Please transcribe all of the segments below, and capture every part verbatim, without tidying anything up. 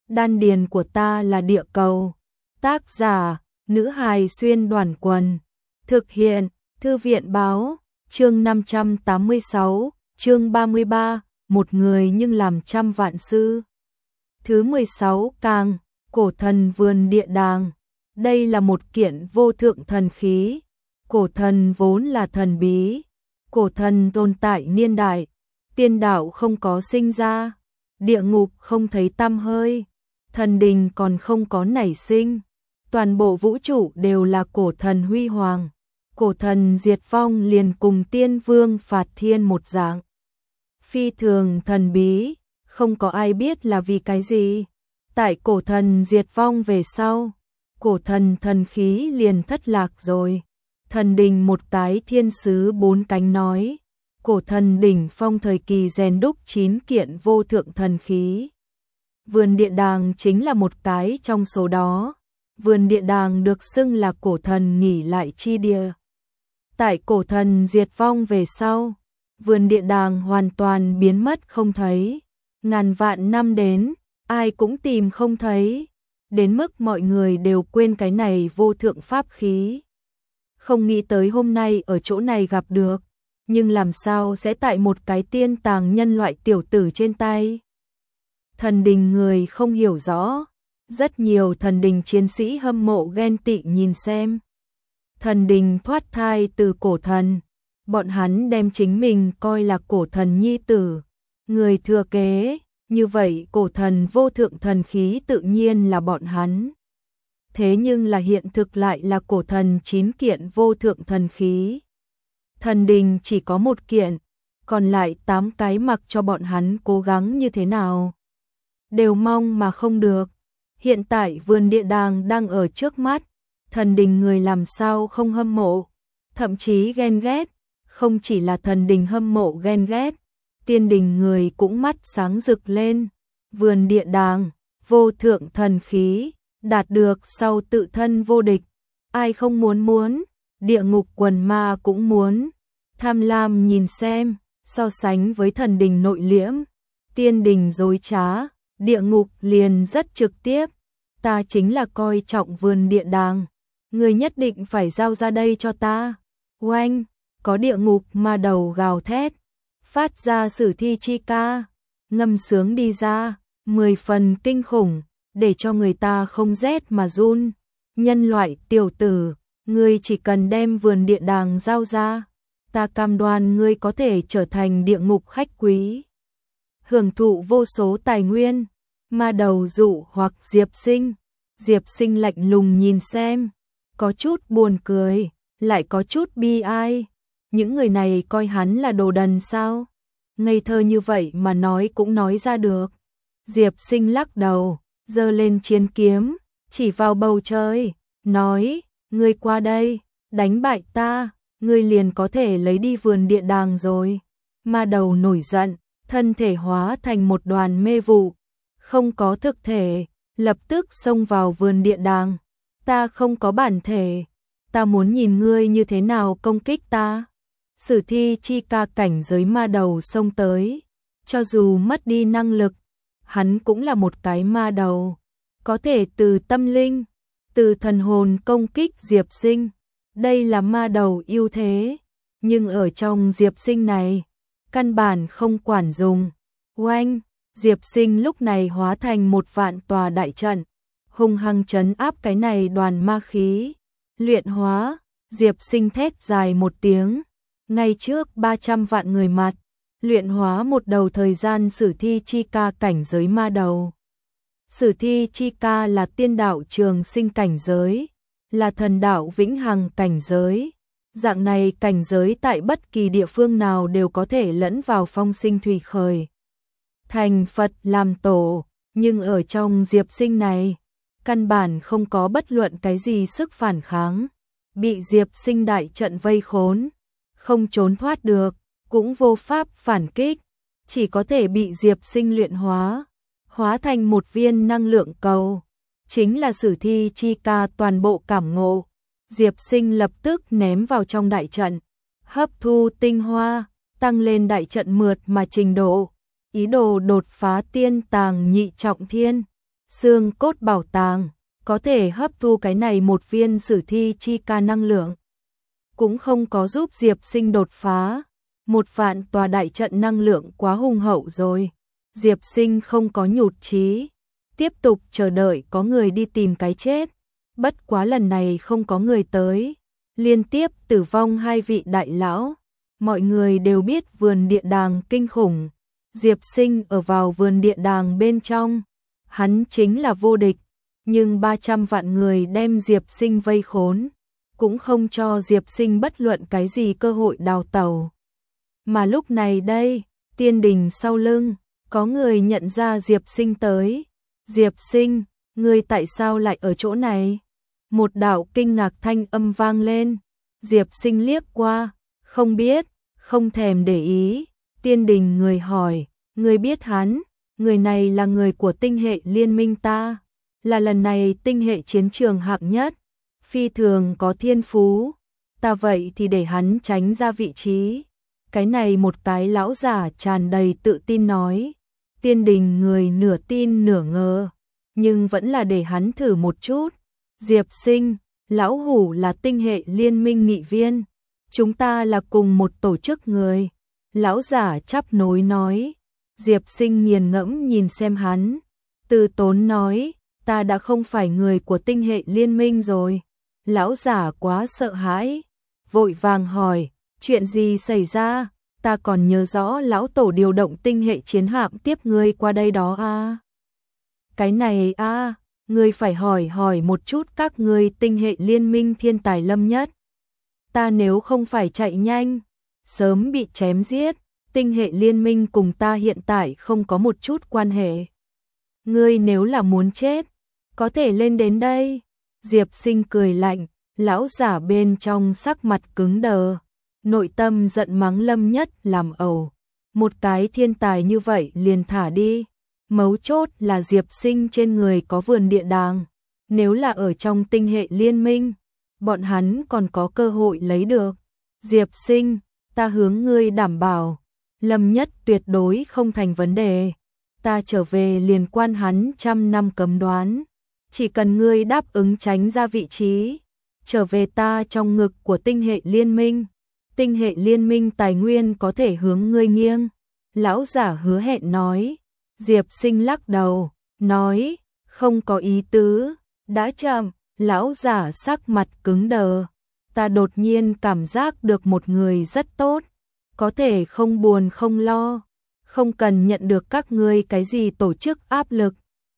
Đan điền của ta là địa cầu. Tác giả, nữ hài xuyên đoàn quần. Thực hiện, Thư viện báo, chương năm trăm tám mươi sáu, chương ba mươi ba, một người nhưng làm trăm vạn sư. Thứ mười sáu càng, cổ thần vườn địa đàng. Đây là một kiện vô thượng thần khí. Cổ thần vốn là thần bí. Cổ thần tồn tại niên đại. Tiên đạo không có sinh ra. Địa ngục không thấy tăm hơi. Thần đình còn không có nảy sinh. Toàn bộ vũ trụ đều là cổ thần huy hoàng. Cổ thần diệt vong liền cùng tiên vương phạt thiên một dạng. Phi thường thần bí, không có ai biết là vì cái gì. Tại cổ thần diệt vong về sau, cổ thần thần khí liền thất lạc rồi. Thần đình một cái thiên sứ bốn cánh nói, cổ thần đỉnh phong thời kỳ rèn đúc chín kiện vô thượng thần khí. Vườn địa đàng chính là một cái trong số đó. Vườn địa đàng được xưng là cổ thần nghỉ lại chi địa. Tại cổ thần diệt vong về sau, vườn địa đàng hoàn toàn biến mất không thấy. Ngàn vạn năm đến, ai cũng tìm không thấy. Đến mức mọi người đều quên cái này vô thượng pháp khí. Không nghĩ tới hôm nay ở chỗ này gặp được. Nhưng làm sao sẽ tại một cái tiên tàng nhân loại tiểu tử trên tay? Thần đình người không hiểu rõ. Rất nhiều thần đình chiến sĩ hâm mộ ghen tị nhìn xem. Thần đình thoát thai từ cổ thần. Bọn hắn đem chính mình coi là cổ thần nhi tử. Người thừa kế. Như vậy cổ thần vô thượng thần khí tự nhiên là bọn hắn. Thế nhưng là hiện thực lại là cổ thần chín kiện vô thượng thần khí. Thần đình chỉ có một kiện. Còn lại tám cái mặc cho bọn hắn cố gắng như thế nào. Đều mong mà không được. Hiện tại vườn địa đàng đang ở trước mắt. Thần đình người làm sao không hâm mộ. Thậm chí ghen ghét. Không chỉ là thần đình hâm mộ ghen ghét. Tiên đình người cũng mắt sáng rực lên. Vườn địa đàng, vô thượng thần khí, đạt được sau tự thân vô địch. Ai không muốn muốn, địa ngục quần ma cũng muốn. Tham lam nhìn xem, so sánh với thần đình nội liễm. Tiên đình dối trá, địa ngục liền rất trực tiếp. Ta chính là coi trọng vườn địa đàng. Người nhất định phải giao ra đây cho ta. Oanh, có địa ngục ma đầu gào thét. Phát ra sử thi chi ca, ngâm sướng đi ra, mười phần kinh khủng, để cho người ta không rét mà run. Nhân loại tiểu tử, ngươi chỉ cần đem vườn địa đàng giao ra, ta cam đoan ngươi có thể trở thành địa ngục khách quý. Hưởng thụ vô số tài nguyên, ma đầu dụ hoặc Diệp Sinh. Diệp Sinh lạnh lùng nhìn xem, có chút buồn cười, lại có chút bi ai. Những người này coi hắn là đồ đần sao? Ngây thơ như vậy mà nói cũng nói ra được. Diệp Sinh lắc đầu, giơ lên chiến kiếm, chỉ vào bầu trời, nói, ngươi qua đây, đánh bại ta, ngươi liền có thể lấy đi vườn địa đàng rồi. Ma đầu nổi giận, thân thể hóa thành một đoàn mê vụ, không có thực thể, lập tức xông vào vườn địa đàng. Ta không có bản thể, ta muốn nhìn ngươi như thế nào công kích ta. Sử thi chi ca cảnh giới ma đầu xông tới, cho dù mất đi năng lực, hắn cũng là một cái ma đầu, có thể từ tâm linh, từ thần hồn công kích Diệp Sinh. Đây là ma đầu ưu thế, nhưng ở trong Diệp Sinh này, căn bản không quản dùng. Oanh, Diệp Sinh lúc này hóa thành một vạn tòa đại trận, hung hăng trấn áp cái này đoàn ma khí. Luyện hóa, Diệp Sinh thét dài một tiếng. Ngay trước ba trăm vạn người mặt, luyện hóa một đầu thời gian sử thi chi ca cảnh giới ma đầu. Sử thi chi ca là tiên đạo trường sinh cảnh giới, là thần đạo vĩnh hằng cảnh giới. Dạng này cảnh giới tại bất kỳ địa phương nào đều có thể lẫn vào phong sinh thủy khởi. Thành Phật làm tổ, nhưng ở trong Diệp Sinh này, căn bản không có bất luận cái gì sức phản kháng. Bị Diệp Sinh đại trận vây khốn. Không trốn thoát được, cũng vô pháp phản kích, chỉ có thể bị Diệp Sinh luyện hóa, hóa thành một viên năng lượng cầu, chính là sử thi chi ca toàn bộ cảm ngộ. Diệp Sinh lập tức ném vào trong đại trận, hấp thu tinh hoa, tăng lên đại trận mượt mà trình độ, ý đồ đột phá tiên tàng nhị trọng thiên. xương cốt bảo tàng, có thể hấp thu cái này một viên sử thi chi ca năng lượng. Cũng không có giúp Diệp Sinh đột phá, một vạn tòa đại trận năng lượng quá hùng hậu rồi. Diệp Sinh không có nhụt chí, tiếp tục chờ đợi có người đi tìm cái chết. Bất quá lần này không có người tới, liên tiếp tử vong hai vị đại lão. Mọi người đều biết vườn địa đàng kinh khủng, Diệp Sinh ở vào vườn địa đàng bên trong, hắn chính là vô địch, nhưng ba trăm vạn người đem Diệp Sinh vây khốn, cũng không cho Diệp Sinh bất luận cái gì cơ hội đào tẩu. Mà lúc này đây, tiên đình sau lưng, có người nhận ra Diệp Sinh tới. Diệp Sinh, ngươi tại sao lại ở chỗ này? Một đạo kinh ngạc thanh âm vang lên. Diệp Sinh liếc qua, không biết, không thèm để ý. Tiên đình người hỏi, ngươi biết hắn? Người này là người của tinh hệ liên minh ta, là lần này tinh hệ chiến trường hạng nhất, phi thường có thiên phú. Ta vậy thì để hắn tránh ra vị trí. Cái này một cái lão giả tràn đầy tự tin nói. Tiên đình người nửa tin nửa ngờ, nhưng vẫn là để hắn thử một chút. Diệp Sinh, lão hủ là tinh hệ liên minh nghị viên, chúng ta là cùng một tổ chức người. Lão giả chắp nối nói. Diệp Sinh nghiền ngẫm nhìn xem hắn, từ tốn nói, ta đã không phải người của tinh hệ liên minh rồi. Lão giả quá sợ hãi, vội vàng hỏi, chuyện gì xảy ra? Ta còn nhớ rõ lão tổ điều động tinh hệ chiến hạm tiếp ngươi qua đây đó a. Cái này a, ngươi phải hỏi hỏi một chút các ngươi tinh hệ liên minh thiên tài lâm nhất. Ta nếu không phải chạy nhanh, sớm bị chém giết. Tinh hệ liên minh cùng ta hiện tại không có một chút quan hệ. Ngươi nếu là muốn chết, có thể lên đến đây. Diệp Sinh cười lạnh, lão giả bên trong sắc mặt cứng đờ, nội tâm giận mắng Lâm Nhất làm ẩu. Một cái thiên tài như vậy liền thả đi. Mấu chốt là Diệp Sinh trên người có vườn địa đàng. Nếu là ở trong tinh hệ liên minh, bọn hắn còn có cơ hội lấy được. Diệp Sinh, ta hướng ngươi đảm bảo, Lâm Nhất tuyệt đối không thành vấn đề. Ta trở về liền quan hắn trăm năm cấm đoán. Chỉ cần ngươi đáp ứng tránh ra vị trí, trở về ta trong ngực của tinh hệ liên minh. Tinh hệ liên minh tài nguyên có thể hướng ngươi nghiêng. Lão giả hứa hẹn nói. Diệp Sinh lắc đầu, nói, không có ý tứ, đã chậm. Lão giả sắc mặt cứng đờ. Ta đột nhiên cảm giác được một người rất tốt, có thể không buồn không lo, không cần nhận được các ngươi cái gì tổ chức áp lực.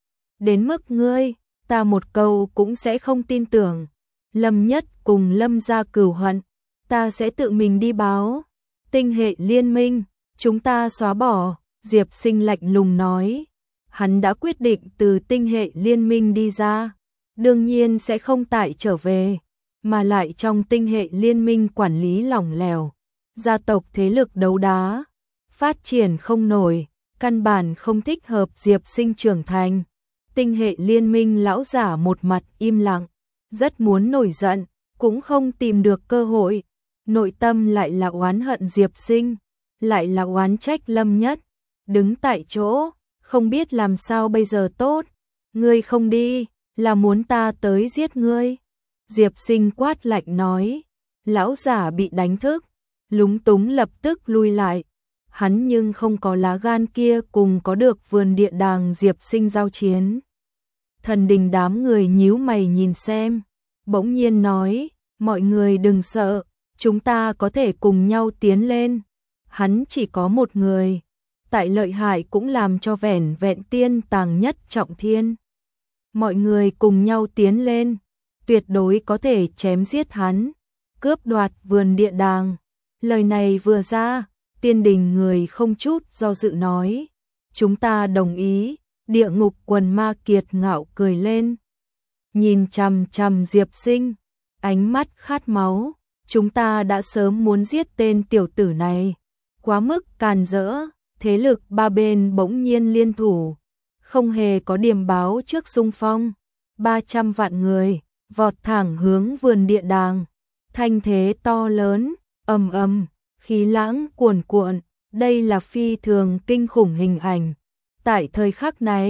Đến mức ngươi, ta một câu cũng sẽ không tin tưởng. Lâm Nhất cùng Lâm gia cửu hận, ta sẽ tự mình đi báo. Tinh hệ liên minh, chúng ta xóa bỏ. Diệp Sinh lạnh lùng nói. Hắn đã quyết định từ tinh hệ liên minh đi ra, đương nhiên sẽ không tại trở về, mà lại trong tinh hệ liên minh quản lý lỏng lẻo. Gia tộc thế lực đấu đá, phát triển không nổi, căn bản không thích hợp Diệp Sinh trưởng thành. Tinh hệ liên minh lão giả một mặt im lặng, rất muốn nổi giận, cũng không tìm được cơ hội. Nội tâm lại là oán hận Diệp Sinh, lại là oán trách Lâm Nhất. Đứng tại chỗ, không biết làm sao bây giờ tốt. Ngươi không đi, là muốn ta tới giết ngươi. Diệp Sinh quát lạnh nói. Lão giả bị đánh thức, lúng túng lập tức lui lại. Hắn nhưng không có lá gan kia cùng có được vườn địa đàng Diệp Sinh giao chiến. Thần đình đám người nhíu mày nhìn xem, bỗng nhiên nói, mọi người đừng sợ, chúng ta có thể cùng nhau tiến lên. Hắn chỉ có một người, tại lợi hại cũng làm cho vẻn vẹn tiên tàng nhất trọng thiên. Mọi người cùng nhau tiến lên, tuyệt đối có thể chém giết hắn, cướp đoạt vườn địa đàng. Lời này vừa ra, tiên đình người không chút do dự nói, chúng ta đồng ý. Địa ngục quần ma kiệt ngạo cười lên, nhìn chằm chằm Diệp Sinh, ánh mắt khát máu. Chúng ta đã sớm muốn giết tên tiểu tử này, quá mức càn rỡ. Thế lực ba bên bỗng nhiên liên thủ, không hề có điềm báo trước xung phong. ba trăm vạn người vọt thẳng hướng vườn địa đàng, thanh thế to lớn, ầm ầm, khí lãng cuồn cuộn. Đây là phi thường kinh khủng hình ảnh. Tại thời khắc này,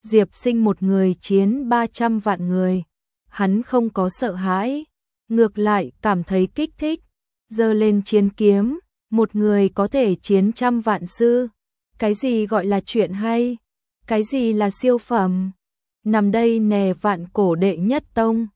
Diệp Sinh một người chiến ba trăm vạn người. Hắn không có sợ hãi, ngược lại cảm thấy kích thích. Giơ lên chiến kiếm, một người có thể chiến trăm vạn sư. Cái gì gọi là chuyện hay? Cái gì là siêu phẩm? Nằm đây nè vạn cổ đệ nhất tông.